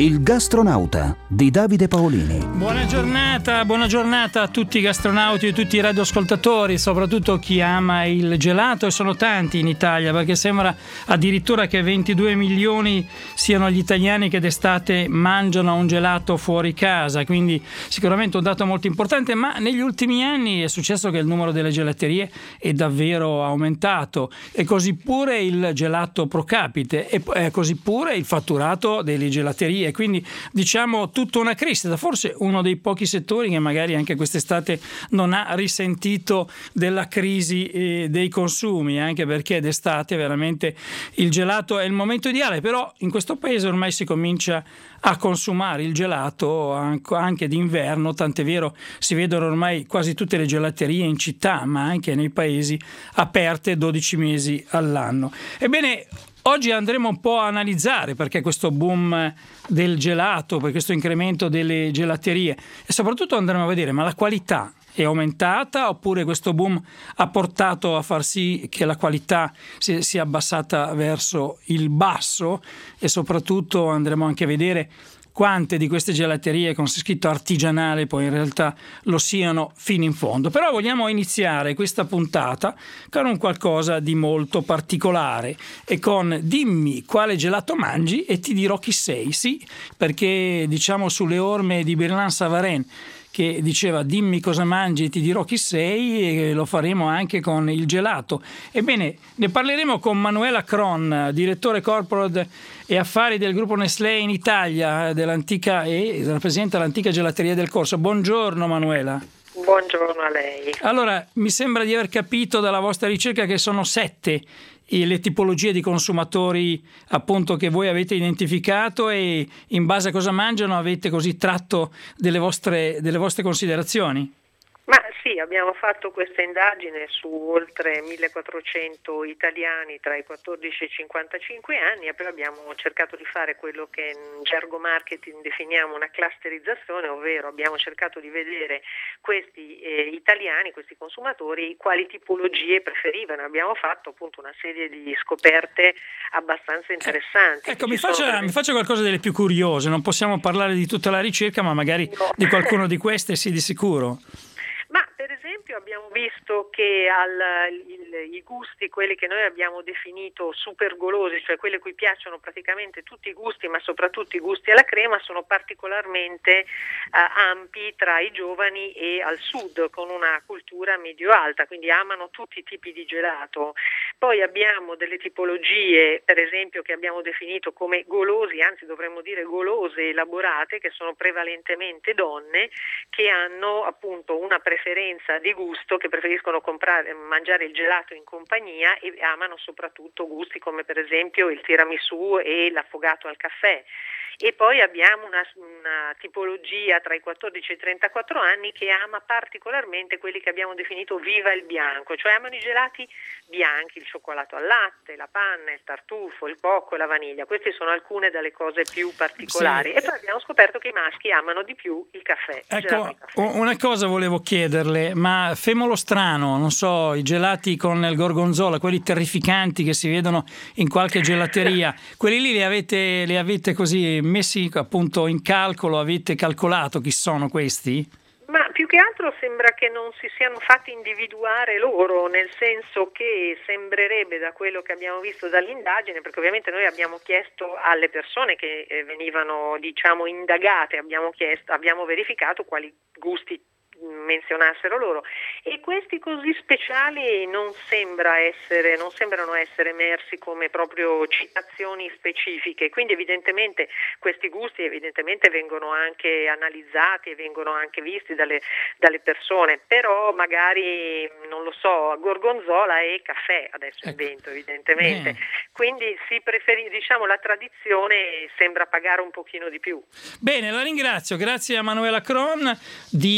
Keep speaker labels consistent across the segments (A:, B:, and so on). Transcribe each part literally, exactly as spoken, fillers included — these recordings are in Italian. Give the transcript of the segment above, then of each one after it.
A: Il gastronauta di Davide Paolini.
B: Buona giornata, buona giornata a tutti i gastronauti e tutti i radioascoltatori, soprattutto chi ama il gelato, e sono tanti in Italia, perché sembra addirittura che ventidue milioni siano gli italiani che d'estate mangiano un gelato fuori casa, quindi sicuramente un dato molto importante. Ma negli ultimi anni è successo che il numero delle gelaterie è davvero aumentato, e così pure il gelato pro capite, e così pure il fatturato delle gelaterie. Quindi diciamo tutta una crescita, forse uno dei pochi settori che magari anche quest'estate non ha risentito della crisi eh, dei consumi, anche perché d'estate veramente il gelato è il momento ideale. Però in questo paese ormai si comincia a consumare il gelato anche d'inverno, tant'è vero si vedono ormai quasi tutte le gelaterie in città, ma anche nei paesi, aperte dodici mesi all'anno. Ebbene, oggi andremo un po' a analizzare perché questo boom del gelato, per questo incremento delle gelaterie, e soprattutto andremo a vedere, ma la qualità è aumentata oppure questo boom ha portato a far sì che la qualità si sia abbassata verso il basso, e soprattutto andremo anche a vedere quante di queste gelaterie con scritto artigianale poi in realtà lo siano fino in fondo. Però vogliamo iniziare questa puntata con un qualcosa di molto particolare e con dimmi quale gelato mangi e ti dirò chi sei. Sì, perché diciamo sulle orme di Berlin Savarin, che diceva dimmi cosa mangi e ti dirò chi sei, e lo faremo anche con il gelato. Ebbene, ne parleremo con Manuela Cron, direttore corporate e affari del gruppo Nestlé in Italia, dell'antica e rappresenta l'antica gelateria del Corso. Buongiorno Manuela.
C: Buongiorno a lei.
B: Allora, mi sembra di aver capito dalla vostra ricerca che sono sette le tipologie di consumatori appunto che voi avete identificato, e in base a cosa mangiano avete così tratto delle vostre, delle vostre considerazioni.
C: Ma sì, abbiamo fatto questa indagine su oltre millequattrocento italiani tra i quattordici e i cinquantacinque anni, e poi abbiamo cercato di fare quello che in gergo marketing definiamo una clusterizzazione, ovvero abbiamo cercato di vedere questi eh, italiani, questi consumatori, quali tipologie preferivano. Abbiamo fatto appunto una serie di scoperte abbastanza interessanti.
B: Eh, ecco, mi faccia, per... mi faccia qualcosa delle più curiose, non possiamo parlare di tutta la ricerca, ma magari no. di qualcuno di queste sì, di sicuro.
C: Ma per esempio abbiamo visto che al, il, i gusti, quelli che noi abbiamo definito super golosi, cioè quelli a cui piacciono praticamente tutti i gusti, ma soprattutto i gusti alla crema, sono particolarmente eh, ampi tra i giovani e al sud, con una cultura medio-alta, quindi amano tutti i tipi di gelato. Poi abbiamo delle tipologie, per esempio, che abbiamo definito come golosi, anzi dovremmo dire golose elaborate, che sono prevalentemente donne, che hanno appunto una preferenza di gusto, che preferiscono comprare, mangiare il gelato in compagnia, e amano soprattutto gusti come per esempio il tiramisù e l'affogato al caffè. E poi abbiamo una, una tipologia tra i quattordici e i trentaquattro anni che ama particolarmente quelli che abbiamo definito viva il bianco, cioè amano i gelati bianchi, il cioccolato al latte, la panna, il tartufo, il cocco e la vaniglia. Queste sono alcune delle cose più particolari. Sì. E poi abbiamo scoperto che i maschi amano di più il caffè. Il
B: ecco,
C: il caffè.
B: Una cosa volevo chiederle, ma femolo strano, non so, i gelati con il gorgonzola, quelli terrificanti che si vedono in qualche gelateria, quelli lì li avete, li avete così messi appunto in calcolo, avete calcolato chi sono questi?
C: Ma più che altro sembra che non si siano fatti individuare loro, nel senso che sembrerebbe, da quello che abbiamo visto dall'indagine, perché ovviamente noi abbiamo chiesto alle persone che eh, venivano diciamo indagate, abbiamo chiesto, abbiamo verificato quali gusti menzionassero loro, e questi così speciali non sembra essere non sembrano essere emersi come proprio citazioni specifiche, quindi evidentemente questi gusti evidentemente vengono anche analizzati e vengono anche visti dalle, dalle persone, però magari non lo so, gorgonzola e caffè adesso ecco. invento evidentemente Bene. Quindi si preferi, diciamo la tradizione sembra pagare un pochino di più.
B: Bene, la ringrazio, grazie a Manuela Cron di, di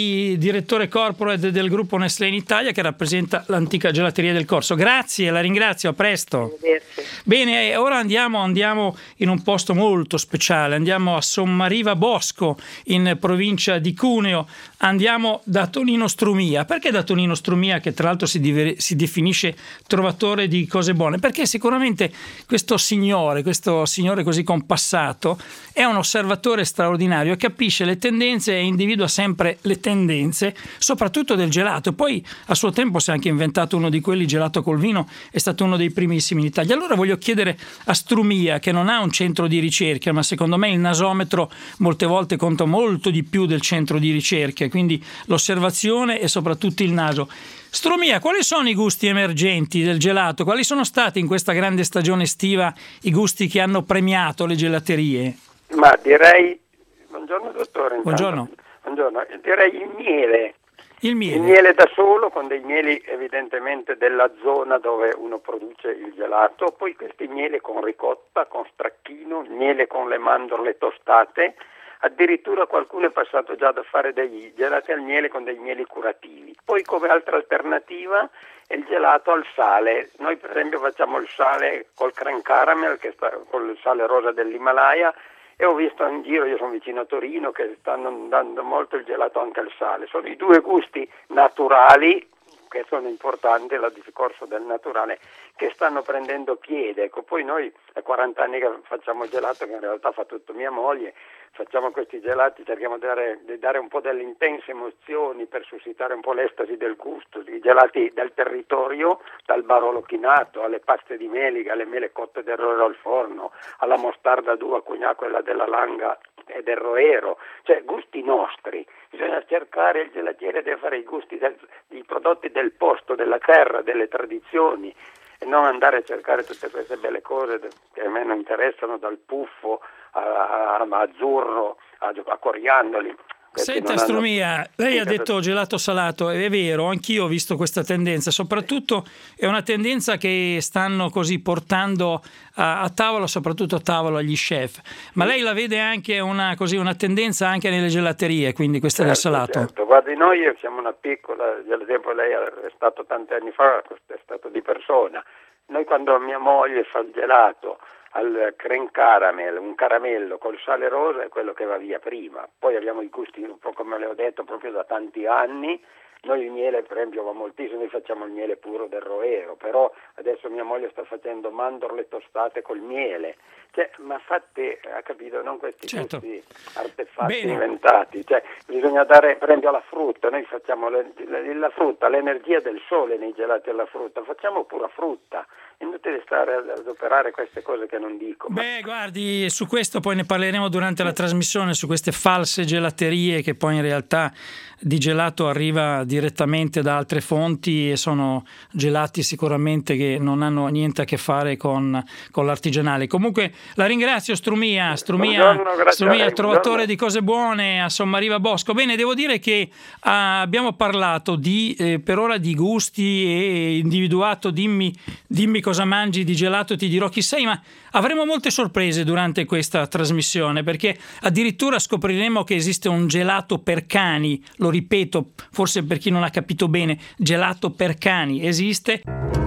B: direttore corporate del gruppo Nestlé in Italia, che rappresenta l'antica gelateria del Corso. Grazie, la ringrazio, a presto. Bene, ora andiamo, andiamo in un posto molto speciale, andiamo a Sommariva Bosco, in provincia di Cuneo, andiamo da Tonino Strumia. Perché da Tonino Strumia, che tra l'altro si, diver- si definisce trovatore di cose buone? Perché sicuramente questo signore, questo signore così compassato, è un osservatore straordinario, capisce le tendenze e individua sempre le tendenze, soprattutto del gelato. Poi a suo tempo si è anche inventato uno di quelli, gelato col vino, è stato uno dei primissimi in Italia. Allora voglio chiedere a Strumia, che non ha un centro di ricerca, ma secondo me il nasometro molte volte conta molto di più del centro di ricerca, quindi l'osservazione e soprattutto il naso. Strumia, quali sono i gusti emergenti del gelato? Quali sono stati in questa grande stagione estiva i gusti che hanno premiato le gelaterie?
D: Ma direi, buongiorno dottore.
B: Buongiorno.
D: Buongiorno, direi il miele.
B: Il miele.
D: Il miele da solo, con dei mieli evidentemente della zona dove uno produce il gelato, poi questi miele con ricotta, con stracchino, miele con le mandorle tostate, addirittura qualcuno è passato già da fare dei gelati al miele con dei mieli curativi. Poi come altra alternativa è il gelato al sale. Noi per esempio facciamo il sale col creme caramel, che sta col sale rosa dell'Himalaya, e ho visto in giro, io sono vicino a Torino, che stanno dando molto il gelato anche al sale. Sono i due gusti naturali, che sono importanti, il discorso del naturale, che stanno prendendo piede. Ecco, poi noi è quaranta anni che facciamo gelato, che in realtà fa tutto mia moglie, facciamo questi gelati, cerchiamo di dare, di dare un po' delle intense emozioni per suscitare un po' l'estasi del gusto, i gelati del territorio, dal barolo chinato alle paste di melica, alle mele cotte del roero al forno, alla mostarda d'uva cugna, quella della Langa e del roero, cioè gusti nostri. Bisogna cercare, il gelatiere deve fare i gusti del, i prodotti del posto, della terra, delle tradizioni, e non andare a cercare tutte queste belle cose che a me non interessano, dal puffo a, a, a azzurro a, a coriandoli.
B: Senta Strumia, lei ha detto gelato salato, è vero, anch'io ho visto questa tendenza, soprattutto è una tendenza che stanno così portando a, a tavola, soprattutto a tavola gli chef, ma lei la vede anche una, così, una tendenza anche nelle gelaterie, quindi questa certo, del salato?
D: Certo, guardi, noi siamo una piccola, ad esempio lei è stato tanti anni fa, è stato di persona, noi quando mia moglie fa il gelato al creme caramel, un caramello col sale rosa è quello che va via prima. Poi abbiamo i gusti, un po' come le ho detto, proprio da tanti anni. Noi il miele per esempio va moltissimo, noi facciamo il miele puro del roero, però adesso mia moglie sta facendo mandorle tostate col miele, cioè, ma fatte, ha capito, non questi certo. gusti artefatti Bene. inventati, cioè bisogna dare per esempio alla frutta, noi facciamo le, le, la frutta, l'energia del sole nei gelati alla frutta, facciamo pura frutta, inutile stare ad operare queste cose che non dico. Ma...
B: Beh, guardi, su questo poi ne parleremo durante la trasmissione, su queste false gelaterie che poi in realtà di gelato arriva direttamente da altre fonti e sono gelati sicuramente che non hanno niente a che fare con, con l'artigianale. Comunque la ringrazio Strumia, Strumia,
D: buongiorno,
B: Strumia trovatore di cose buone a Sommariva Bosco. Bene, devo dire che ah, abbiamo parlato di, eh, per ora di gusti e individuato dimmi, dimmi cosa mangi di gelato, ti dirò chi sei, ma avremo molte sorprese durante questa trasmissione, perché addirittura scopriremo che esiste un gelato per cani, lo ripeto, forse per chi non ha capito bene, gelato per cani esiste.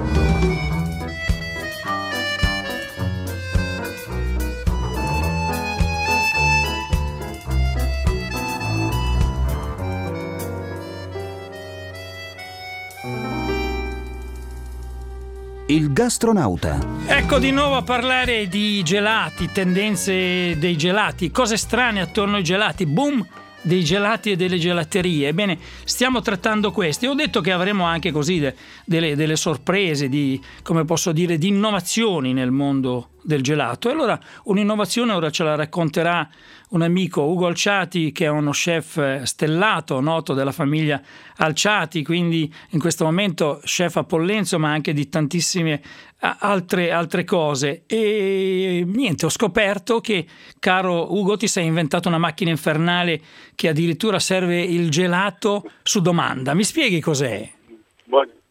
A: Il gastronauta.
B: Ecco di nuovo a parlare di gelati, tendenze dei gelati, cose strane attorno ai gelati, boom dei gelati e delle gelaterie. Ebbene, stiamo trattando questi. Ho detto che avremo anche così de, delle, delle sorprese, di, come posso dire, di innovazioni nel mondo del gelato. E allora un'innovazione ora ce la racconterà un amico, Ugo Alciati, che è uno chef stellato, noto della famiglia Alciati, quindi in questo momento chef a Pollenzo, ma anche di tantissime altre, altre cose. E niente, ho scoperto che, caro Ugo, ti sei inventato una macchina infernale che addirittura serve il gelato su domanda. Mi spieghi cos'è?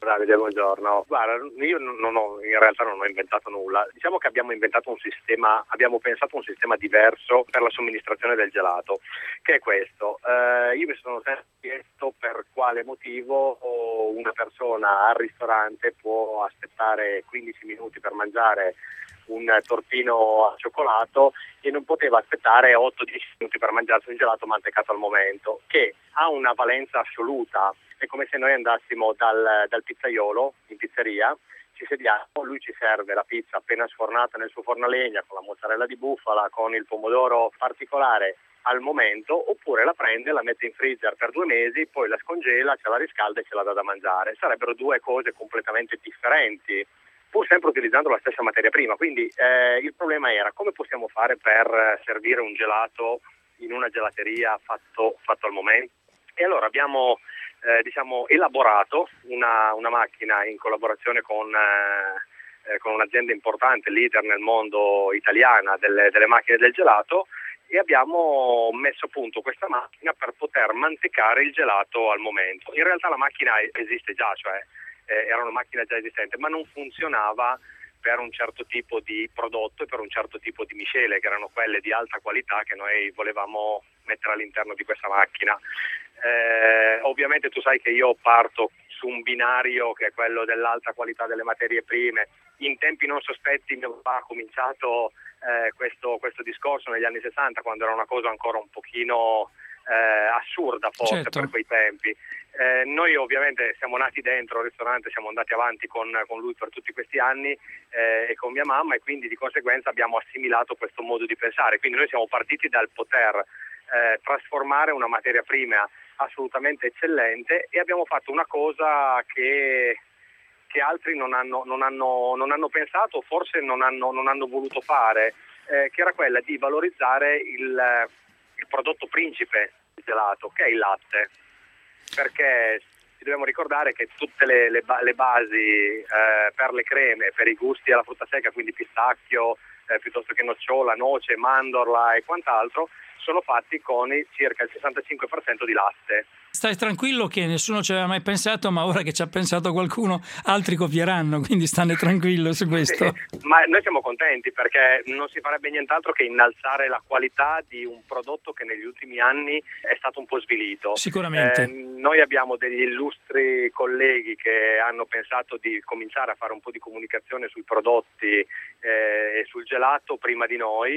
E: Davide, buongiorno. Guarda, io non ho, in realtà non ho inventato nulla. Diciamo che abbiamo inventato un sistema, abbiamo pensato un sistema diverso per la somministrazione del gelato, che è questo. Eh, io mi sono sempre chiesto per quale motivo una persona al ristorante può aspettare quindici minuti per mangiare un tortino al cioccolato e non poteva aspettare otto dieci minuti per mangiarsi un gelato mantecato al momento, che ha una valenza assoluta. È come se noi andassimo dal, dal pizzaiolo in pizzeria, ci sediamo, lui ci serve la pizza appena sfornata nel suo forno a legna con la mozzarella di bufala, con il pomodoro particolare al momento, oppure la prende, la mette in freezer per due mesi, poi la scongela, ce la riscalda e ce la dà da mangiare. Sarebbero due cose completamente differenti, pur sempre utilizzando la stessa materia prima. Quindi eh, il problema era come possiamo fare per servire un gelato in una gelateria fatto, fatto al momento. E allora abbiamo eh, diciamo, elaborato una, una macchina in collaborazione con, eh, con un'azienda importante, leader nel mondo italiana delle, delle macchine del gelato, e abbiamo messo a punto questa macchina per poter mantecare il gelato al momento. In realtà la macchina esiste già, cioè eh, era una macchina già esistente, ma non funzionava per un certo tipo di prodotto e per un certo tipo di miscele, che erano quelle di alta qualità che noi volevamo mettere all'interno di questa macchina. Eh, ovviamente tu sai che io parto su un binario che è quello dell'alta qualità delle materie prime. In tempi non sospetti mio papà ha cominciato eh, questo, questo discorso negli anni sessanta, quando era una cosa ancora un pochino eh, assurda forse, certo, per quei tempi. Eh, noi ovviamente siamo nati dentro il ristorante, siamo andati avanti con, con lui per tutti questi anni eh, e con mia mamma, e quindi di conseguenza abbiamo assimilato questo modo di pensare. Quindi noi siamo partiti dal poter eh, trasformare una materia prima assolutamente eccellente, e abbiamo fatto una cosa che, che altri non hanno, non hanno, non hanno pensato, forse non hanno, non hanno voluto fare, eh, che era quella di valorizzare il, il prodotto principe del gelato, che è il latte. Perché ci dobbiamo ricordare che tutte le, le, le basi eh, per le creme, per i gusti alla frutta secca, quindi pistacchio, eh, piuttosto che nocciola, noce, mandorla e quant'altro, sono fatti con circa il sessantacinque per cento di latte.
B: Stai tranquillo che nessuno ci aveva mai pensato, ma ora che ci ha pensato qualcuno, altri copieranno, quindi stanne tranquillo su questo.
E: Sì, ma noi siamo contenti, perché non si farebbe nient'altro che innalzare la qualità di un prodotto che negli ultimi anni è stato un po' svilito.
B: Sicuramente.
E: Eh, noi abbiamo degli illustri colleghi che hanno pensato di cominciare a fare un po' di comunicazione sui prodotti eh, e sul gelato prima di noi,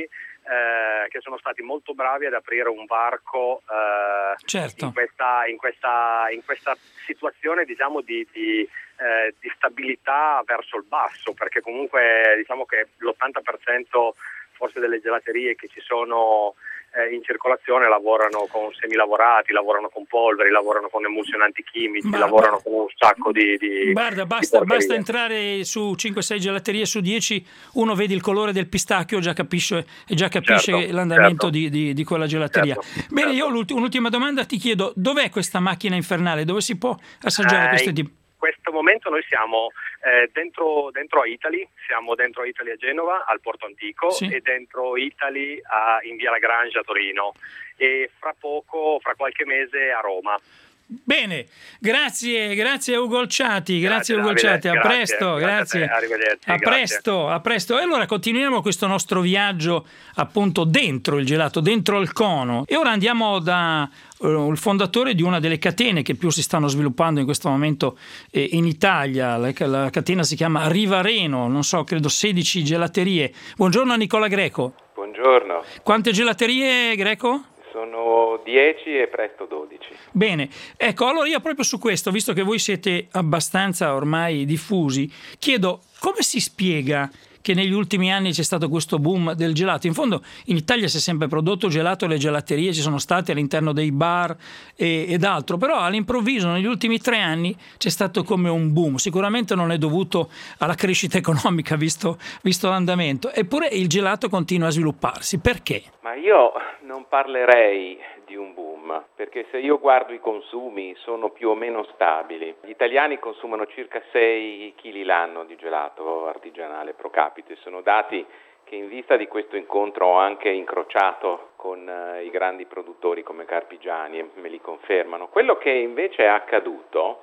E: eh, che sono stati molto bravi ad aprire un varco eh,
B: certo.
E: in questa in questa in questa situazione, diciamo, di, di, eh, di stabilità verso il basso, perché comunque diciamo che l'ottanta per cento forse delle gelaterie che ci sono eh, in circolazione lavorano con semilavorati, lavorano con polveri, lavorano con emulsionanti chimici, ma, lavorano ma, con un sacco di, di
B: guarda, basta, di basta entrare su cinque sei gelaterie su dieci, uno vede il colore del pistacchio, già capisce, e già capisce certo, l'andamento certo. di, di, di quella gelateria. Certo, Bene, certo. Io un'ultima domanda ti chiedo: dov'è questa macchina infernale? Dove si può assaggiare eh, questo tipo?
E: In questo momento noi siamo eh, dentro, dentro a Italy, siamo dentro a Italy a Genova, al Porto Antico, sì. e dentro Italy a, in via Lagrange a Torino, e fra poco, fra qualche mese a Roma.
B: Bene, grazie, grazie Ugo Olciati, grazie, grazie Ugo Olciati, a grazie, presto, grazie, grazie.
E: Arrivederci,
B: a
E: grazie.
B: presto, a presto. E allora continuiamo questo nostro viaggio appunto dentro il gelato, dentro il cono, e ora andiamo da uh, il fondatore di una delle catene che più si stanno sviluppando in questo momento eh, in Italia. La, la catena si chiama Rivareno, non so, credo sedici gelaterie. Buongiorno a Nicola Greco.
F: Buongiorno.
B: Quante gelaterie, Greco?
F: Sono dieci e presto dodici.
B: Bene, ecco, allora io proprio su questo, visto che voi siete abbastanza ormai diffusi, chiedo come si spiega che negli ultimi anni c'è stato questo boom del gelato. In fondo in Italia si è sempre prodotto gelato, le gelaterie ci sono state all'interno dei bar e, ed altro, però all'improvviso negli ultimi tre anni c'è stato come un boom. Sicuramente non è dovuto alla crescita economica visto, visto l'andamento, eppure il gelato continua a svilupparsi. Perché?
F: Ma io non parlerei di un boom, perché se io guardo i consumi sono più o meno stabili. Gli italiani consumano circa sei chili l'anno di gelato artigianale pro capite. Sono dati che in vista di questo incontro ho anche incrociato con eh, i grandi produttori come Carpigiani e me li confermano. Quello che invece è accaduto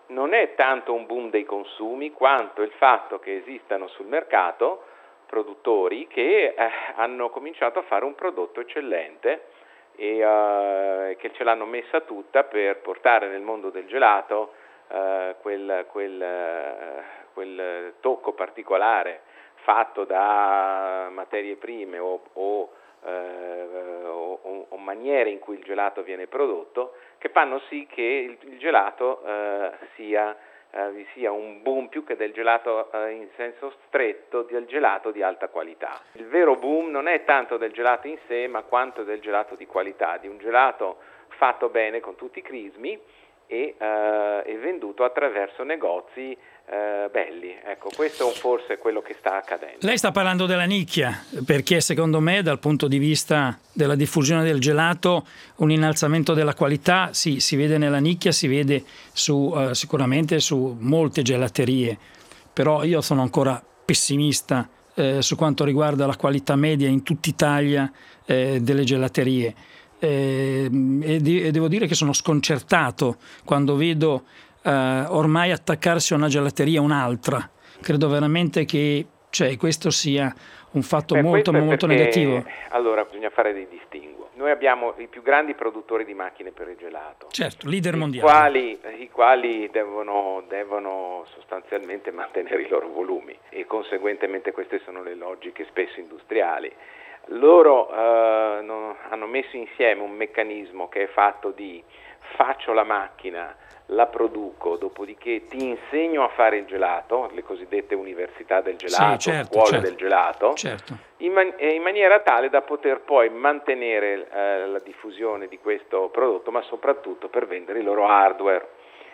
F: non è tanto un boom dei consumi quanto il fatto che esistano sul mercato produttori che eh, hanno cominciato a fare un prodotto eccellente e uh, che ce l'hanno messa tutta per portare nel mondo del gelato uh, quel, quel, uh, quel tocco particolare fatto da materie prime o, o, uh, o, o maniere in cui il gelato viene prodotto, che fanno sì che il, il gelato uh, sia Uh, vi sia un boom più che del gelato uh, in senso stretto, del gelato di alta qualità. Il vero boom non è tanto del gelato in sé, ma quanto del gelato di qualità, di un gelato fatto bene con tutti i crismi e, uh, e venduto attraverso negozi uh, belli. Ecco, questo forse è quello che sta accadendo.
B: Lei sta parlando della nicchia, perché secondo me dal punto di vista della diffusione del gelato un innalzamento della qualità sì, si vede nella nicchia, si vede su, uh, sicuramente su molte gelaterie, però io sono ancora pessimista eh, su quanto riguarda la qualità media in tutta Italia eh, delle gelaterie eh, e, di, e devo dire che sono sconcertato quando vedo eh, ormai attaccarsi a una gelateria un'altra. Credo veramente che cioè, questo sia un fatto Beh, molto molto
F: perché,
B: negativo.
F: Allora bisogna fare dei distinguo. Noi abbiamo i più grandi produttori di macchine per il gelato,
B: certo, leader mondiali,
F: i quali, i quali devono, devono sostanzialmente mantenere i loro volumi e conseguentemente queste sono le logiche spesso industriali. Loro eh, no, hanno messo insieme un meccanismo che è fatto di faccio la macchina, la produco, dopodiché ti insegno a fare il gelato, le cosiddette università del gelato,
B: sì, certo,
F: scuole
B: certo,
F: del gelato,
B: certo.
F: in, man- in maniera tale da poter poi mantenere eh, la diffusione di questo prodotto, ma soprattutto per vendere i loro hardware.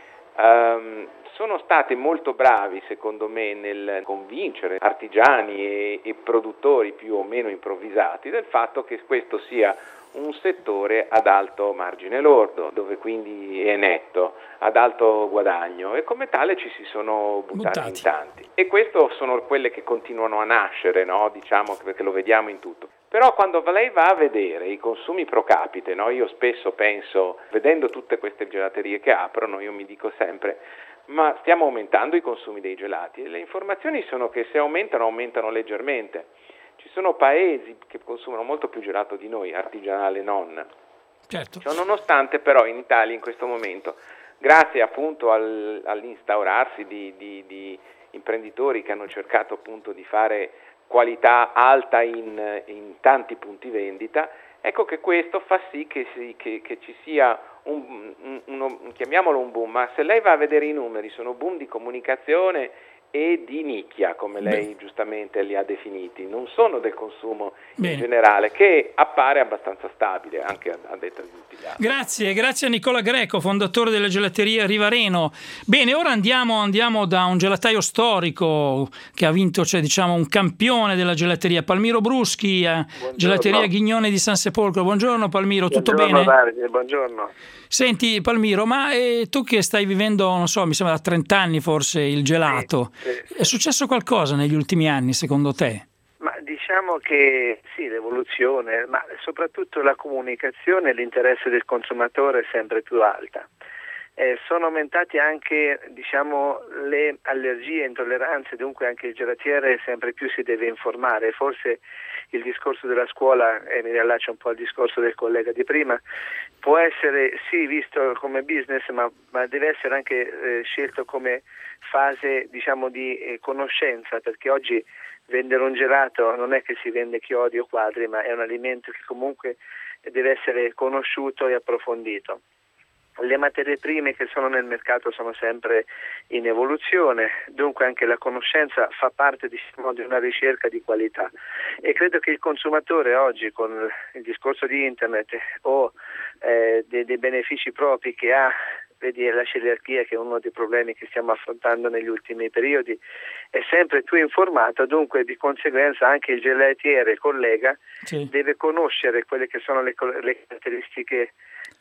F: Um, sono stati molto bravi, secondo me, nel convincere artigiani e, e produttori più o meno improvvisati del fatto che questo sia un settore ad alto margine lordo, dove quindi è netto, ad alto guadagno, e come tale ci si sono buttati, buttati. in tanti. E questo sono quelle che continuano a nascere, no? Diciamo, perché lo vediamo in tutto. Però quando lei va a vedere i consumi pro capite, no? Io spesso penso, vedendo tutte queste gelaterie che aprono, io mi dico sempre, ma stiamo aumentando i consumi dei gelati? E le informazioni sono che se aumentano, aumentano leggermente. Ci sono paesi che consumano molto più gelato di noi, artigianale non.
B: Certo.
F: Cioè, nonostante però in Italia in questo momento, grazie appunto al, all'instaurarsi di, di, di imprenditori che hanno cercato appunto di fare qualità alta in, in tanti punti vendita, ecco che questo fa sì che, si, che, che ci sia un, un, uno, chiamiamolo un boom, ma se lei va a vedere i numeri sono boom di comunicazione e di nicchia, come lei Beh. giustamente li ha definiti, non sono del consumo Bene. in generale, che appare abbastanza stabile anche a, a detta di tutti gli altri.
B: Grazie, grazie a Nicola Greco, fondatore della gelateria Rivareno. Bene, ora andiamo, andiamo da un gelataio storico che ha vinto, cioè diciamo un campione della gelateria, Palmiro Bruschi, gelateria Ghignone di San Sepolcro. Buongiorno Palmiro, tutto
G: buongiorno,
B: bene?
G: Davide, buongiorno.
B: Senti Palmiro, ma eh, tu che stai vivendo, non so, mi sembra da trenta anni forse il gelato, sì, sì. È successo qualcosa negli ultimi anni secondo te?
G: Ma diciamo che sì, l'evoluzione, ma soprattutto la comunicazione e l'interesse del consumatore è sempre più alta. Eh, sono aumentati anche diciamo le allergie, intolleranze, dunque anche il gelatiere sempre più si deve informare. Forse il discorso della scuola, e mi riallaccio un po' al discorso del collega di prima, può essere sì visto come business, ma, ma deve essere anche eh, scelto come fase diciamo di eh, conoscenza, perché oggi vendere un gelato non è che si vende chiodi o quadri, ma è un alimento che comunque deve essere conosciuto e approfondito. Le materie prime che sono nel mercato sono sempre in evoluzione, dunque anche la conoscenza fa parte diciamo, di una ricerca di qualità, e credo che il consumatore oggi con il discorso di internet o eh, dei, dei benefici propri che ha, vedi la celiachia che è uno dei problemi che stiamo affrontando negli ultimi periodi, è sempre più informato, dunque di conseguenza anche il gelatiere, il collega, sì. deve conoscere quelle che sono le, le caratteristiche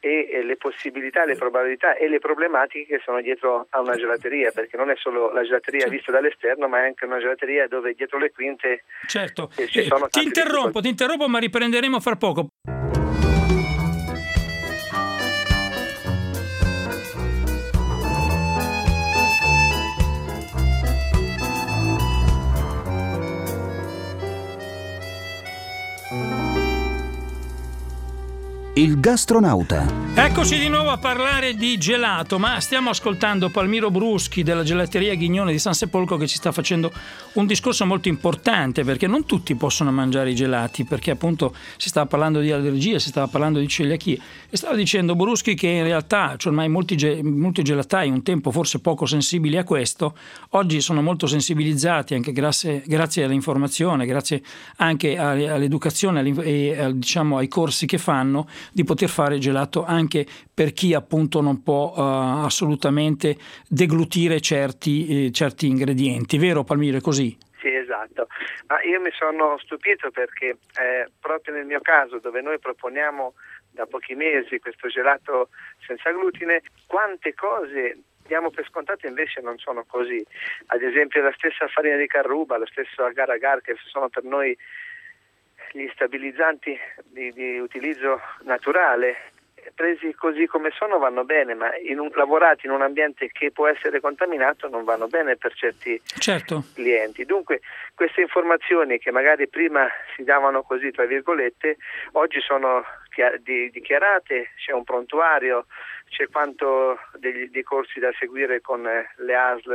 G: e le possibilità, le probabilità e le problematiche che sono dietro a una gelateria, perché non è solo la gelateria certo. vista dall'esterno, ma è anche una gelateria dove dietro le quinte
B: certo.
G: ci sono
B: eh, ti interrompo, ti interrompo ma riprenderemo fra poco.
A: Il gastronauta.
B: Eccoci di nuovo a parlare di gelato, ma stiamo ascoltando Palmiro Bruschi della gelateria Ghignone di San Sepolcro, che ci sta facendo un discorso molto importante, perché non tutti possono mangiare i gelati, perché appunto si stava parlando di allergie, si stava parlando di celiachia, e stava dicendo Bruschi che in realtà, cioè ormai molti, molti gelatai, un tempo forse poco sensibili a questo, oggi sono molto sensibilizzati anche grazie, grazie all'informazione, grazie anche all'educazione e diciamo ai corsi che fanno, di poter fare gelato anche per chi appunto non può uh, assolutamente deglutire certi, eh, certi ingredienti. Vero Palmiro, è così?
G: Sì, esatto. Ma io mi sono stupito perché eh, proprio nel mio caso, dove noi proponiamo da pochi mesi questo gelato senza glutine, quante cose diamo per scontate invece non sono così. Ad esempio la stessa farina di carruba, lo stesso agar agar, che sono per noi gli stabilizzanti di, di utilizzo naturale, presi così come sono vanno bene, ma in un, lavorati in un ambiente che può essere contaminato non vanno bene per certi
B: certo.
G: clienti. Dunque queste informazioni che magari prima si davano così tra virgolette, oggi sono dichiarate, c'è un prontuario, c'è quanto degli, dei corsi da seguire con le A S L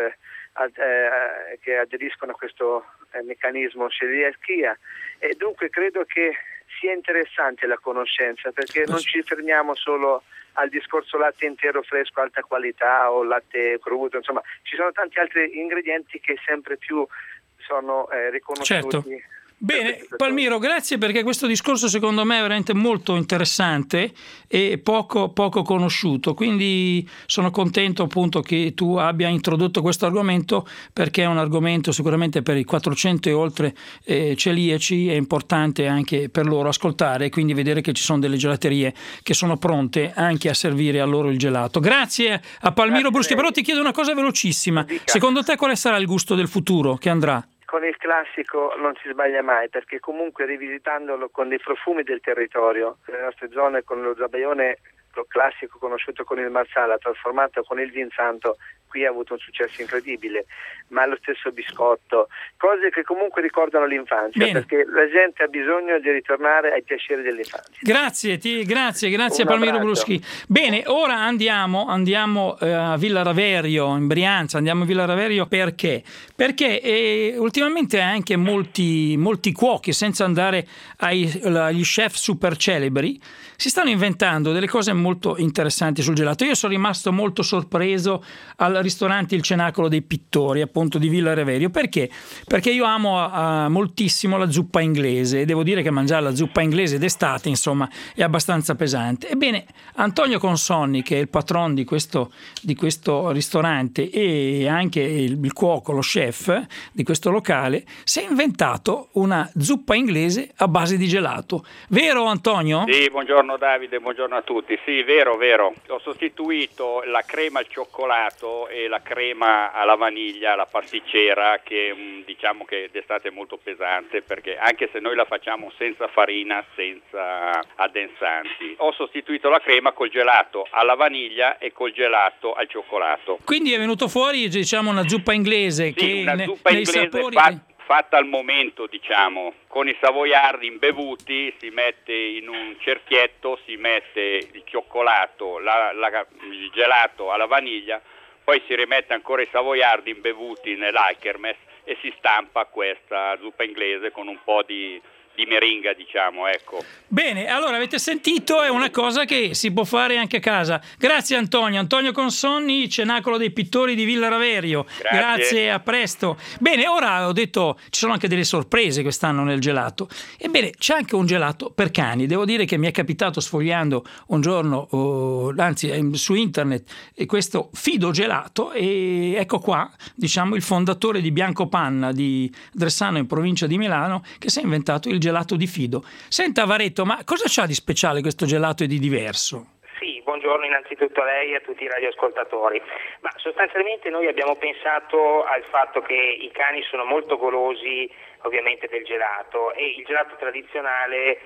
G: eh, che aderiscono a questo eh, meccanismo celiachia, e dunque credo che sia interessante la conoscenza, perché non ci fermiamo solo al discorso latte intero fresco alta qualità o latte crudo, insomma ci sono tanti altri ingredienti che sempre più sono eh, riconosciuti.
B: Certo. Bene, Palmiro, grazie, perché questo discorso secondo me è veramente molto interessante e poco, poco conosciuto, quindi sono contento appunto che tu abbia introdotto questo argomento, perché è un argomento sicuramente per i quattrocento e oltre eh, celiaci, è importante anche per loro ascoltare e quindi vedere che ci sono delle gelaterie che sono pronte anche a servire a loro il gelato. Grazie a Palmiro Bruschi, però ti chiedo una cosa velocissima, secondo te quale sarà il gusto del futuro che andrà?
G: Con il classico non si sbaglia mai, perché comunque rivisitandolo con dei profumi del territorio, nelle nostre zone, con lo zabaione classico conosciuto con il marsala trasformato con il vin santo, qui ha avuto un successo incredibile, ma lo stesso biscotto, cose che comunque ricordano l'infanzia. Bene. Perché la gente ha bisogno di ritornare ai piaceri dell'infanzia.
B: Grazie, ti, grazie, grazie Palmiro Bruschi. Bene, ora andiamo, andiamo eh, a Villa Raverio, in Brianza, andiamo a Villa Raverio perché? Perché eh, ultimamente anche molti, molti cuochi, senza andare ai, agli chef super celebri, si stanno inventando delle cose molto interessanti sul gelato. Io sono rimasto molto sorpreso al ristorante Il Cenacolo dei Pittori, appunto di Villa Raverio. Perché? Perché io amo uh, moltissimo la zuppa inglese e devo dire che mangiare la zuppa inglese d'estate, insomma, è abbastanza pesante. Ebbene, Antonio Consonni, che è il patron di questo, di questo ristorante e anche il, il cuoco, lo chef di questo locale, si è inventato una zuppa inglese a base di gelato. Vero Antonio?
H: Sì, buongiorno Davide, buongiorno a tutti. Sì, vero, vero. Ho sostituito la crema al cioccolato e la crema alla vaniglia, alla pasticcera, che diciamo che d'estate è molto pesante, perché anche se noi la facciamo senza farina, senza addensanti, ho sostituito la crema col gelato alla vaniglia e col gelato al cioccolato.
B: Quindi è venuto fuori, diciamo, una zuppa inglese,
H: sì,
B: che
H: una
B: ne,
H: zuppa
B: nei
H: inglese
B: sapori
H: fa- fatta al momento, diciamo, con i savoiardi imbevuti, si mette in un cerchietto, si mette il cioccolato, la, la, il gelato alla vaniglia, poi si rimette ancora i savoiardi imbevuti nell'Akermes e si stampa questa zuppa inglese con un po' di, di meringa, diciamo, ecco.
B: Bene, allora avete sentito, è una cosa che si può fare anche a casa. Grazie Antonio, Antonio Consonni, Cenacolo dei Pittori di Villa Raverio.
H: Grazie.
B: Grazie, a presto. Bene, ora ho detto, ci sono anche delle sorprese quest'anno nel gelato. Ebbene, c'è anche un gelato per cani. Devo dire che mi è capitato sfogliando un giorno, oh, anzi su internet, questo Fido Gelato, e ecco qua, diciamo, il fondatore di Bianco Panna di Dressano in provincia di Milano, che si è inventato il gelato di Fido. Senta Varetto, ma cosa c'ha di speciale questo gelato e di diverso?
I: Sì, buongiorno innanzitutto a lei e a tutti i radioascoltatori. Ma sostanzialmente noi abbiamo pensato al fatto che i cani sono molto golosi ovviamente del gelato, e il gelato tradizionale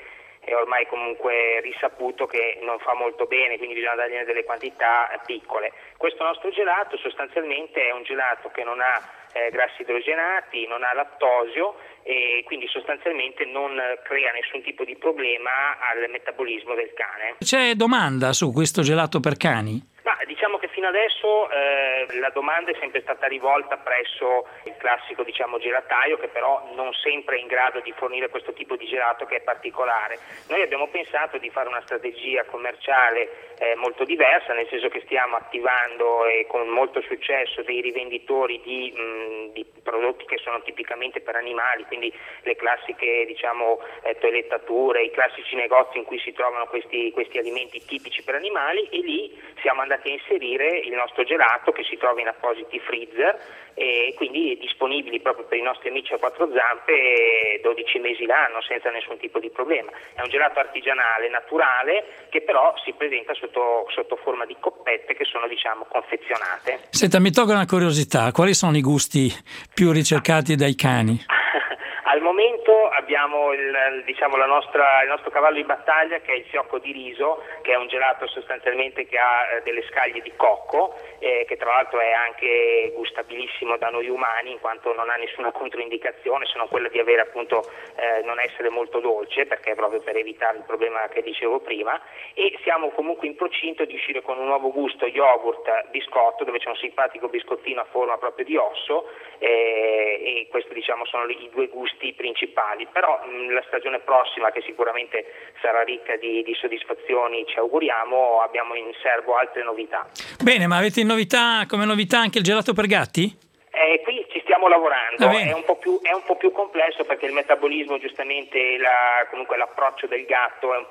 I: è ormai comunque risaputo che non fa molto bene, quindi bisogna dargliene delle quantità piccole. Questo nostro gelato sostanzialmente è un gelato che non ha eh, grassi idrogenati, non ha lattosio e quindi sostanzialmente non crea nessun tipo di problema al metabolismo del cane.
B: C'è domanda su questo gelato per cani?
I: Ma diciamo che fino adesso eh, la domanda è sempre stata rivolta presso il classico diciamo gelataio, che però non sempre è in grado di fornire questo tipo di gelato che è particolare. Noi abbiamo pensato di fare una strategia commerciale eh, molto diversa, nel senso che stiamo attivando e con molto successo dei rivenditori di, mh, di prodotti che sono tipicamente per animali, quindi le classiche diciamo eh, toilettature, i classici negozi in cui si trovano questi, questi alimenti tipici per animali, e lì siamo andati a inserire il nostro gelato che si trova in appositi freezer e quindi è disponibili proprio per i nostri amici a quattro zampe dodici mesi l'anno senza nessun tipo di problema. È un gelato artigianale, naturale, che però si presenta sotto, sotto forma di coppette che sono diciamo confezionate.
B: Senta, mi tolgo una curiosità, quali sono i gusti più ricercati dai cani?
I: Al momento abbiamo il, diciamo, la nostra, il nostro cavallo di battaglia, che è il fiocco di riso, che è un gelato sostanzialmente che ha eh, delle scaglie di cocco, eh, che tra l'altro è anche gustabilissimo da noi umani, in quanto non ha nessuna controindicazione se non quella di avere appunto eh, non essere molto dolce, perché è proprio per evitare il problema che dicevo prima. E siamo comunque in procinto di uscire con un nuovo gusto yogurt biscotto, dove c'è un simpatico biscottino a forma proprio di osso, eh, e questi diciamo sono i due gusti principali, però mh, la stagione prossima, che sicuramente sarà ricca di, di soddisfazioni, ci auguriamo, abbiamo in serbo altre novità.
B: Bene, ma avete in novità, come novità anche il gelato per gatti?
I: Eh, qui ci stiamo lavorando,
B: Ah,
I: è un po' più, è un po' più complesso perché il metabolismo, giustamente la, comunque l'approccio del gatto è un po'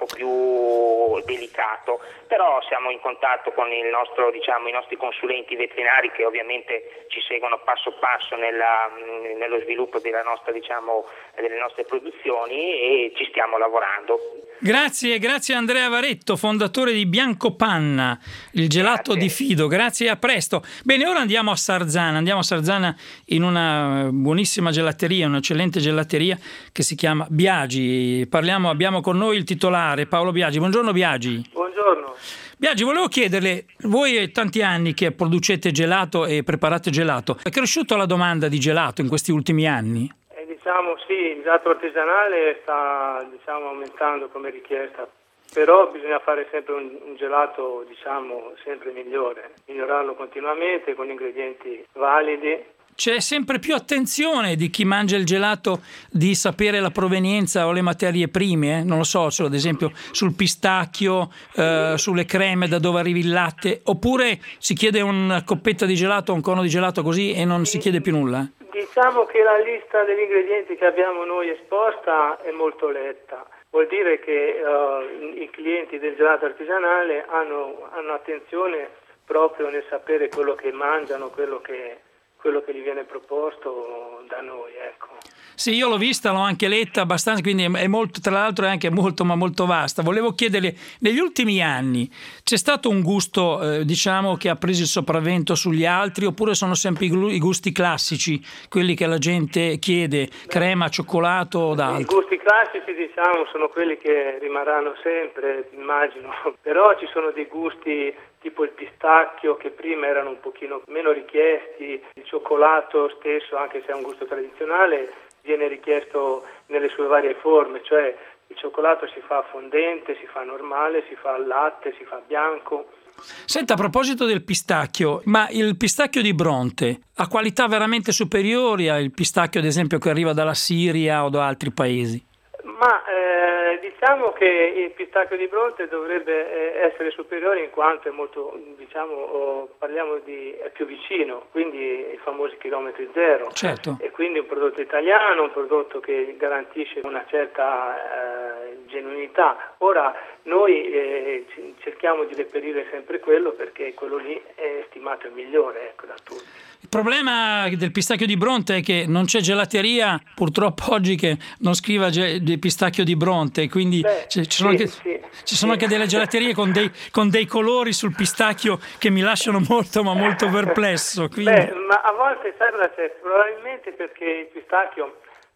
I: più delicato, però siamo in contatto con il nostro, diciamo, i nostri consulenti veterinari che ovviamente ci seguono passo passo nella, nello sviluppo della nostra, diciamo, delle nostre produzioni, e ci stiamo lavorando.
B: Grazie, grazie a Andrea Varetto, fondatore di Biancopanna, il gelato
I: Grazie.
B: di fido. Grazie, a presto. Bene, ora andiamo a Sarzana, andiamo a Sarzana in una buonissima gelateria, un'eccellente gelateria che si chiama Biagi. Parliamo, abbiamo con noi il titolare Paolo Biagi. Buongiorno Biagi.
J: Buongiorno.
B: Biagi, volevo chiederle, voi è tanti anni che producete gelato e preparate gelato, è cresciuta la domanda di gelato in questi ultimi anni?
J: Eh, diciamo sì, il gelato artigianale sta diciamo aumentando come richiesta, però bisogna fare sempre un, un gelato diciamo sempre migliore, migliorarlo continuamente con ingredienti validi.
B: C'è sempre più attenzione di chi mangia il gelato di sapere la provenienza o le materie prime, eh? Non lo so, ad esempio sul pistacchio, eh, sulle creme, da dove arrivi il latte, oppure si chiede una coppetta di gelato, un cono di gelato così e non si chiede più nulla?
J: Diciamo che la lista degli ingredienti che abbiamo noi esposta è molto letta. Vuol dire che uh, i clienti del gelato artigianale hanno, hanno attenzione proprio nel sapere quello che mangiano, quello che quello che gli viene proposto da noi, ecco.
B: Sì, io l'ho vista, l'ho anche letta abbastanza, quindi è molto, tra l'altro è anche molto ma molto vasta. Volevo chiederle, negli ultimi anni c'è stato un gusto eh, diciamo che ha preso il sopravvento sugli altri, oppure sono sempre i gusti classici, quelli che la gente chiede, crema, cioccolato o d'altro?
J: I gusti classici diciamo sono quelli che rimarranno sempre, immagino, però ci sono dei gusti tipo il pistacchio che prima erano un pochino meno richiesti, il cioccolato stesso, anche se è un gusto tradizionale, viene richiesto nelle sue varie forme, cioè il cioccolato si fa fondente, si fa normale, si fa al latte, si fa bianco.
B: Senta, a proposito del pistacchio, ma il pistacchio di Bronte ha qualità veramente superiori al pistacchio ad esempio che arriva dalla Siria o da altri paesi?
J: Ma eh, diciamo che il pistacchio di Bronte dovrebbe eh, essere superiore in quanto è molto, diciamo, oh, parliamo di è più vicino, quindi i famosi chilometri zero.
B: Certo.
J: E quindi un prodotto italiano, un prodotto che garantisce una certa eh, genuinità. Ora noi eh, cerchiamo di reperire sempre quello perché quello lì è stimato il migliore, ecco, da tutti.
B: Il problema del pistacchio di Bronte è che non c'è gelateria purtroppo oggi che non scriva ge- di pistacchio di Bronte, quindi
J: Beh,
B: ci, ci sono,
J: sì,
B: anche,
J: sì,
B: ci sono
J: sì.
B: anche delle gelaterie con dei, con dei colori sul pistacchio che mi lasciano molto ma molto perplesso. Quindi...
J: Beh, ma a volte sai cosa c'è? Probabilmente perché il pistacchio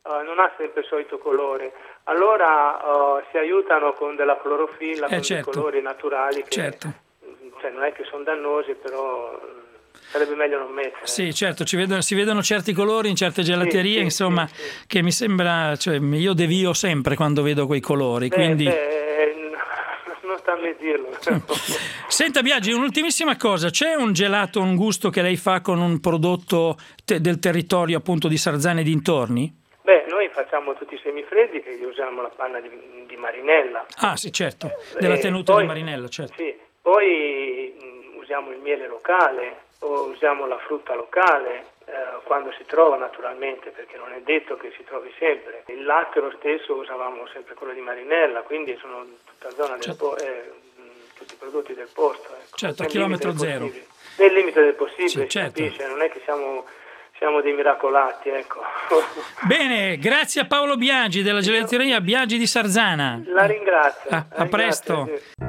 J: uh, non ha sempre il solito colore. Allora uh, si aiutano con della clorofilla,
B: eh,
J: con
B: certo.
J: dei colori naturali che
B: certo.
J: cioè, non è che sono dannosi, però sarebbe meglio non mettere.
B: Sì, certo, ci vedono, si vedono certi colori in certe gelaterie,
J: sì, sì,
B: insomma,
J: sì, sì.
B: che mi sembra, cioè, io devio sempre quando vedo quei colori,
J: Beh,
B: quindi...
J: beh, non sta a me dirlo.
B: Senta Biagi, un'ultimissima cosa, c'è un gelato, un gusto che lei fa con un prodotto te- del territorio appunto di Sarzana e dintorni?
J: Beh, noi facciamo tutti i semifreddi che usiamo la panna di, di Marinella.
B: Ah sì, certo, della tenuta
J: poi,
B: di Marinella, certo.
J: Sì, poi mh, usiamo il miele locale o usiamo la frutta locale eh, quando si trova naturalmente, perché non è detto che si trovi sempre. Il latte lo stesso usavamo sempre quello di Marinella, quindi sono tutta zona del
B: certo.
J: po- eh, tutti i prodotti del posto. Ecco,
B: certo, a chilometro zero.
J: Possibile. Nel limite del possibile,
B: sì,
J: si
B: certo.
J: capisce, non è che siamo... Siamo dei miracolati, ecco.
B: Bene, grazie a Paolo Biagi della gelateria Biagi di Sarzana.
J: La ringrazio.
B: A, a
J: La
B: presto.
J: ringrazio.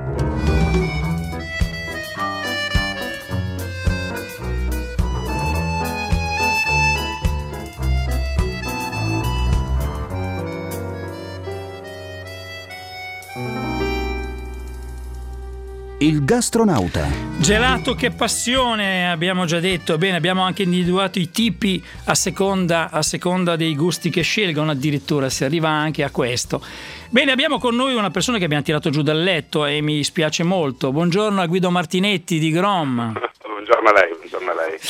A: Il gastronauta.
B: Gelato che passione, abbiamo già detto. Bene, abbiamo anche individuato i tipi a seconda, a seconda dei gusti che scelgono, addirittura si arriva anche a questo. Bene, abbiamo con noi una persona che abbiamo tirato giù dal letto e mi spiace molto. Buongiorno a Guido Martinetti di Grom.
K: Buongiorno a lei, buongiorno a lei.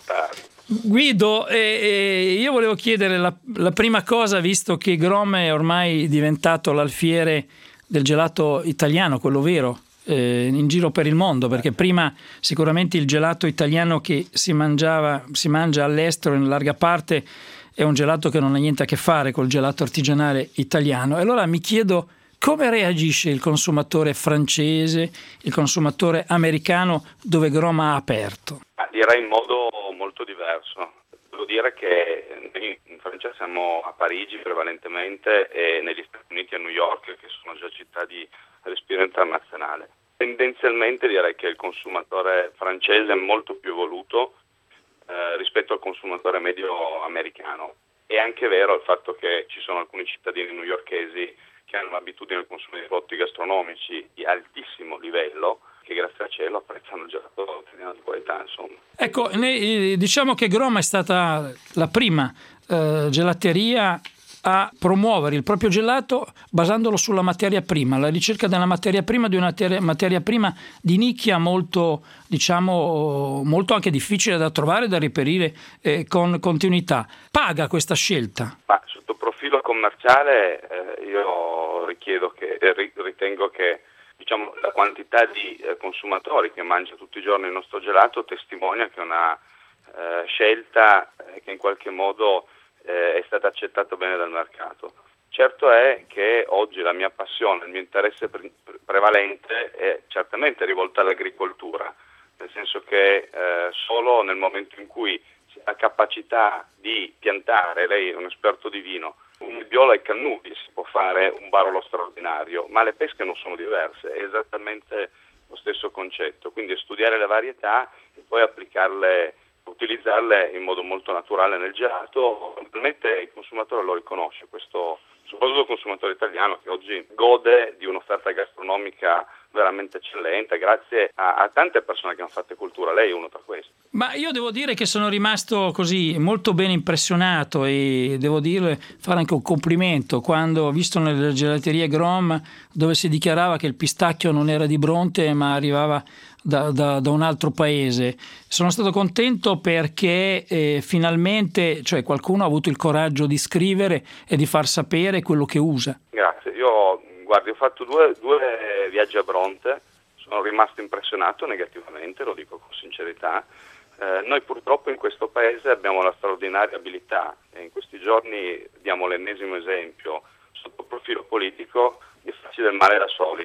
B: Guido, eh, eh, io volevo chiedere la, la prima cosa, visto che Grom è ormai diventato l'alfiere del gelato italiano, quello vero, eh, in giro per il mondo, perché prima sicuramente il gelato italiano che si mangiava, si mangia all'estero in larga parte è un gelato che non ha niente a che fare col gelato artigianale italiano. E allora mi chiedo come reagisce il consumatore francese, il consumatore americano, dove Grom ha aperto?
K: Ah, direi in modo molto diverso. Devo dire che noi in Francia siamo a Parigi prevalentemente e negli Stati Uniti a New York, che sono già città di respiro internazionale. Tendenzialmente direi che il consumatore francese è molto più evoluto eh, rispetto al consumatore medio americano. È anche vero il fatto che ci sono alcuni cittadini newyorkesi che hanno l'abitudine al consumo di prodotti gastronomici di altissimo livello, che grazie al cielo apprezzano il gelato italiano di qualità, insomma.
B: Ecco, diciamo che Grom è stata la prima eh, gelateria a promuovere il proprio gelato basandolo sulla materia prima, la ricerca della materia prima, di una ter- materia prima di nicchia molto, diciamo, molto anche difficile da trovare, da reperire eh, con continuità. Paga questa scelta?
K: Ma sotto profilo commerciale eh, io richiedo che, eh, ritengo che diciamo, la quantità di eh, consumatori che mangia tutti i giorni il nostro gelato testimonia che è una eh, scelta eh, che in qualche modo eh, è stata accettata bene dal mercato. Certo è che oggi la mia passione, il mio interesse pre- prevalente è certamente rivolta all'agricoltura, nel senso che eh, solo nel momento in cui si ha capacità di piantare, lei è un esperto di vino, un Nebbiolo ai Cannubi si può fare un Barolo straordinario, ma le pesche non sono diverse, è esattamente lo stesso concetto, quindi studiare le varietà e poi applicarle, utilizzarle in modo molto naturale nel gelato. Probabilmente il consumatore lo riconosce, questo, soprattutto il consumatore italiano che oggi gode di un'offerta gastronomica veramente eccellente grazie a, a tante persone che hanno fatto cultura, lei è uno tra questi.
B: Ma io devo dire che sono rimasto così molto ben impressionato e devo dire, fare anche un complimento quando ho visto nelle gelaterie Grom dove si dichiarava che il pistacchio non era di Bronte ma arrivava da, da, da un altro paese. Sono stato contento perché eh, finalmente cioè, qualcuno ha avuto il coraggio di scrivere e di far sapere quello che usa.
K: Grazie, io guardi, ho fatto due, due viaggi a Bronte, sono rimasto impressionato negativamente, lo dico con sincerità. Eh, noi purtroppo in questo paese abbiamo la straordinaria abilità, e in questi giorni diamo l'ennesimo esempio sotto profilo politico, di farci del male da soli.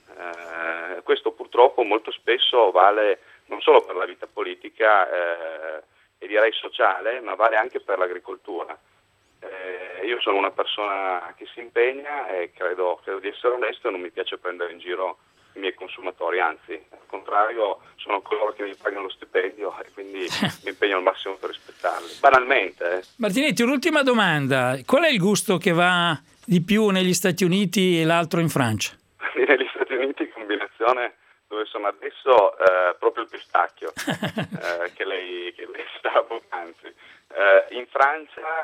K: Eh, questo purtroppo molto spesso vale non solo per la vita politica eh, e direi sociale, ma vale anche per l'agricoltura. Eh, io sono una persona che si impegna e credo, credo di essere onesto e non mi piace prendere in giro i miei consumatori, anzi al contrario sono coloro che mi pagano lo stipendio e quindi mi impegno al massimo per rispettarli, banalmente. Eh.
B: Martinetti, un'ultima domanda, qual è il gusto che va di più negli Stati Uniti e l'altro in Francia?
K: Negli Stati Uniti, in combinazione dove sono adesso, eh, proprio il pistacchio eh, che lei, che lei stava poc'anzi. Eh, in Francia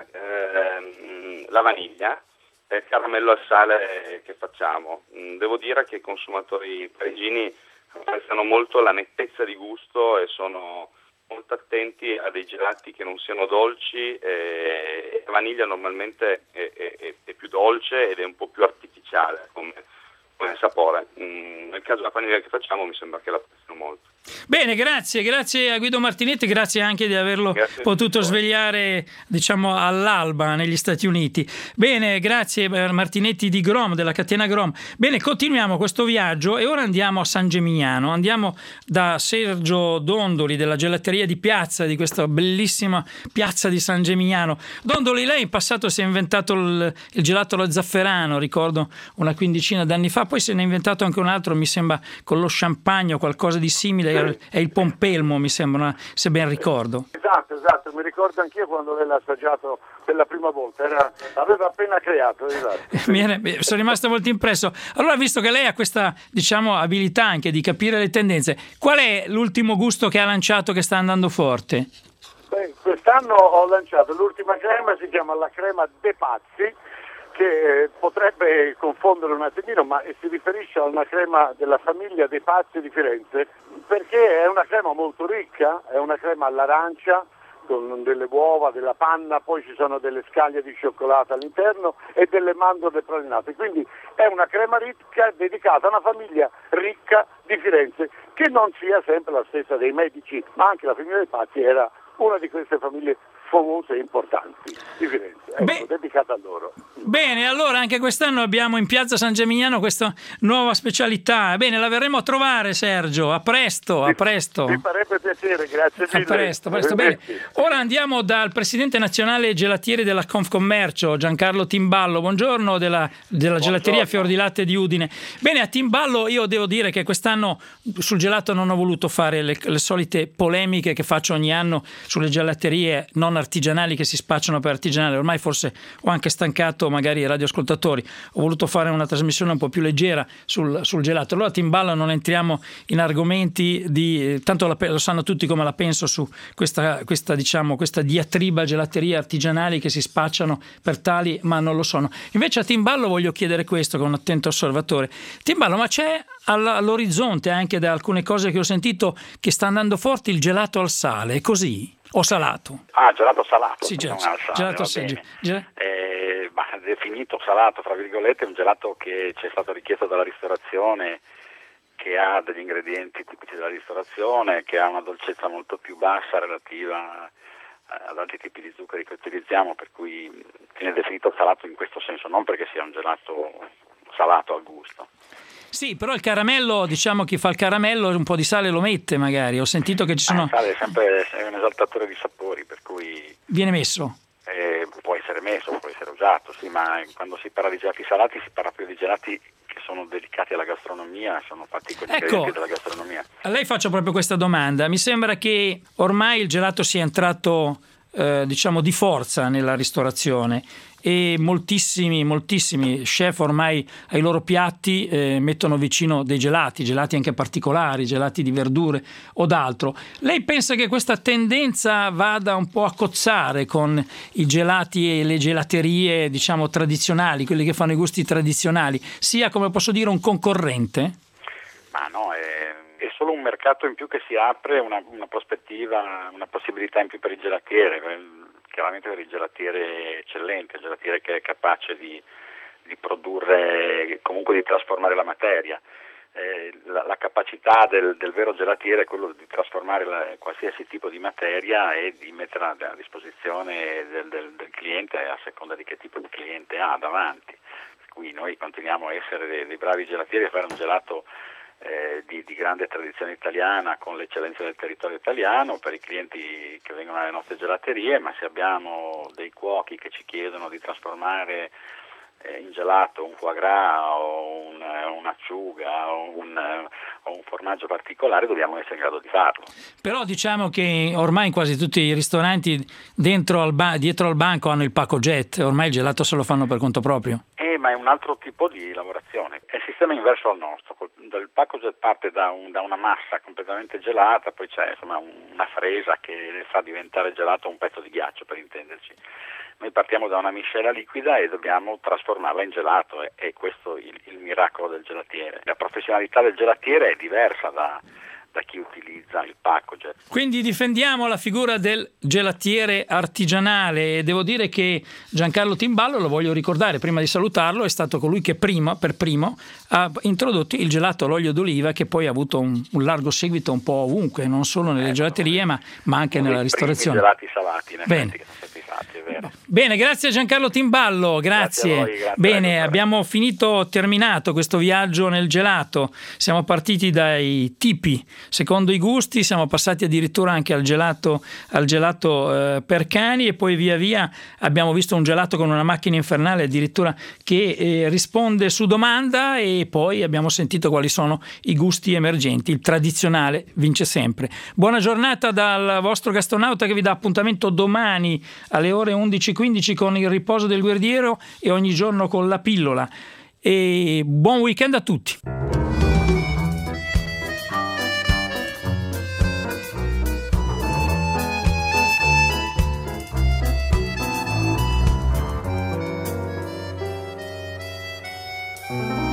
K: eh, la vaniglia e il caramello al sale che facciamo. Devo dire che i consumatori parigini apprezzano molto la nettezza di gusto e sono molto attenti a dei gelati che non siano dolci, e la vaniglia normalmente è, è, è più dolce ed è un po' più artificiale come, come sapore. Nel caso della vaniglia che facciamo mi sembra che la apprezzino molto.
B: Bene, grazie, grazie a Guido Martinetti, grazie anche di averlo grazie potuto svegliare, diciamo, all'alba negli Stati Uniti. Bene, grazie Martinetti di Grom, della catena Grom. Bene, continuiamo questo viaggio e ora andiamo a San Gemignano, andiamo da Sergio Dondoli della gelateria di Piazza, di questa bellissima piazza di San Gemignano. Dondoli, lei in passato si è inventato il, il gelato allo zafferano, ricordo una quindicina d'anni fa, poi se ne è inventato anche un altro, mi sembra con lo champagne o qualcosa di simile. È il pompelmo, mi sembra, se ben ricordo.
L: Esatto, esatto, mi ricordo anch'io quando lei l'ha assaggiato per la prima volta, era, l'aveva appena creato, esatto.
B: Bene, sono rimasto molto impresso. Allora, visto che lei ha questa, diciamo, abilità anche di capire le tendenze, qual è l'ultimo gusto che ha lanciato che sta andando forte?
L: Beh, quest'anno ho lanciato l'ultima crema, si chiama la crema De Pazzi, che potrebbe confondere un attimino, ma si riferisce a una crema della famiglia dei Pazzi di Firenze, perché è una crema molto ricca, è una crema all'arancia con delle uova, della panna, poi ci sono delle scaglie di cioccolato all'interno e delle mandorle pralinate, quindi è una crema ricca dedicata a una famiglia ricca di Firenze, che non sia sempre la stessa dei Medici, ma anche la famiglia dei Pazzi era una di queste famiglie famose e importanti di Firenze, ecco, Beh, dedicata a loro.
B: Bene, allora anche quest'anno abbiamo in piazza San Gemignano questa nuova specialità. Bene, la verremo a trovare, Sergio, a presto, a presto.
L: Mi farebbe piacere, grazie mille.
B: A presto, presto. Bene. Ora andiamo dal presidente nazionale gelatieri della Confcommercio, Giancarlo Timballo. Buongiorno, della, della gelateria Fior di Latte di Udine. Bene, a Timballo io devo dire che quest'anno sul gelato non ho voluto fare le, le solite polemiche che faccio ogni anno sulle gelaterie non artigianali che si spacciano per artigianali. Ormai forse ho anche stancato magari i radioascoltatori, ho voluto fare una trasmissione un po' più leggera sul, sul gelato. Allora Timballo, non entriamo in argomenti di, tanto la, lo sanno tutti come la penso su questa, questa, diciamo, questa diatriba gelaterie artigianali che si spacciano per tali ma non lo sono. Invece a Timballo voglio chiedere questo, con un attento osservatore. Timballo, ma c'è all'orizzonte, anche da alcune cose che ho sentito, che sta andando forte il gelato al sale, è così? O salato?
M: Ah, gelato salato.
B: Sì,
M: non
B: gelato,
M: al sale,
B: gelato
M: va
B: sì,
M: bene.
B: Gel-
M: eh, ma definito salato, tra virgolette, è un gelato che ci è stato richiesto dalla ristorazione, che ha degli ingredienti tipici della ristorazione, che ha una dolcezza molto più bassa relativa ad altri tipi di zuccheri che utilizziamo, per cui viene definito salato in questo senso, non perché sia un gelato salato al gusto.
B: Sì, però il caramello, diciamo, chi fa il caramello un po' di sale lo mette magari, ho sentito che ci sono...
M: Ah, il sale è sempre è un esaltatore di sapori, per cui...
B: Viene messo?
M: Eh, può essere messo, può essere usato, sì, ma quando si parla di gelati salati si parla più di gelati che sono dedicati alla gastronomia, sono fatti con gli
B: ecco,
M: ingredienti della gastronomia.
B: A lei faccio proprio questa domanda, mi sembra che ormai il gelato sia entrato, eh, diciamo, di forza nella ristorazione, e moltissimi, moltissimi chef ormai ai loro piatti eh, mettono vicino dei gelati, gelati anche particolari, gelati di verdure o d'altro. Lei pensa che questa tendenza vada un po' a cozzare con i gelati e le gelaterie, diciamo, tradizionali, quelli che fanno i gusti tradizionali, sia, come posso dire, un concorrente?
M: Ma no, è, è solo un mercato in più che si apre, una, una prospettiva, una possibilità in più per il gelatiere, chiaramente per il gelatiere eccellente, il gelatiere che è capace di, di produrre, comunque di trasformare la materia. Eh, la, la capacità del, del vero gelatiere è quello di trasformare la, qualsiasi tipo di materia e di metterla a disposizione del, del, del cliente a seconda di che tipo di cliente ha davanti. Per cui noi continuiamo a essere dei, dei bravi gelatieri, a fare un gelato Eh, di, di grande tradizione italiana, con l'eccellenza del territorio italiano per i clienti che vengono alle nostre gelaterie, ma se abbiamo dei cuochi che ci chiedono di trasformare eh, in gelato un foie gras o un, un'acciuga o un, o un formaggio particolare, dobbiamo essere in grado di farlo.
B: Però diciamo che ormai in quasi tutti i ristoranti dentro al ba- dietro al banco hanno il pacco jet, ormai il gelato se lo fanno per conto proprio.
M: Eh, ma è un altro tipo di lavorazione, è il sistema inverso al nostro. Il pacco jet parte da, un, da una massa completamente gelata, poi c'è insomma una fresa che fa diventare gelato un pezzo di ghiaccio, per intenderci. Noi partiamo da una miscela liquida e dobbiamo trasformarla in gelato, e, e questo è il, il miracolo del gelatiere. La professionalità del gelatiere è diversa da, da chi utilizza il pacco jet.
B: Quindi difendiamo la figura del gelatiere artigianale, e devo dire che Giancarlo Timballo, lo voglio ricordare prima di salutarlo, è stato colui che prima, per primo ha introdotto il gelato all'olio d'oliva, che poi ha avuto un, un largo seguito un po' ovunque, non solo nelle eh, gelaterie ma, ma anche nella ristorazione.
M: Gelati salati, in
B: Bene.
M: effetti, che sono stati fatti, è vero.
B: Bene, grazie a Giancarlo Timballo, grazie.
M: Grazie a voi, grazie.
B: Bene, abbiamo finito, terminato questo viaggio nel gelato. Siamo partiti dai tipi, secondo i gusti, siamo passati addirittura anche al gelato, al gelato eh, per cani, e poi via via abbiamo visto un gelato con una macchina infernale addirittura che eh, risponde su domanda, e poi abbiamo sentito quali sono i gusti emergenti. Il tradizionale vince sempre. Buona giornata dal vostro gastronauta, che vi dà appuntamento domani alle ore undici e quindici con il riposo del guerriero e ogni giorno con la pillola. E buon weekend a tutti.
N: Thank you.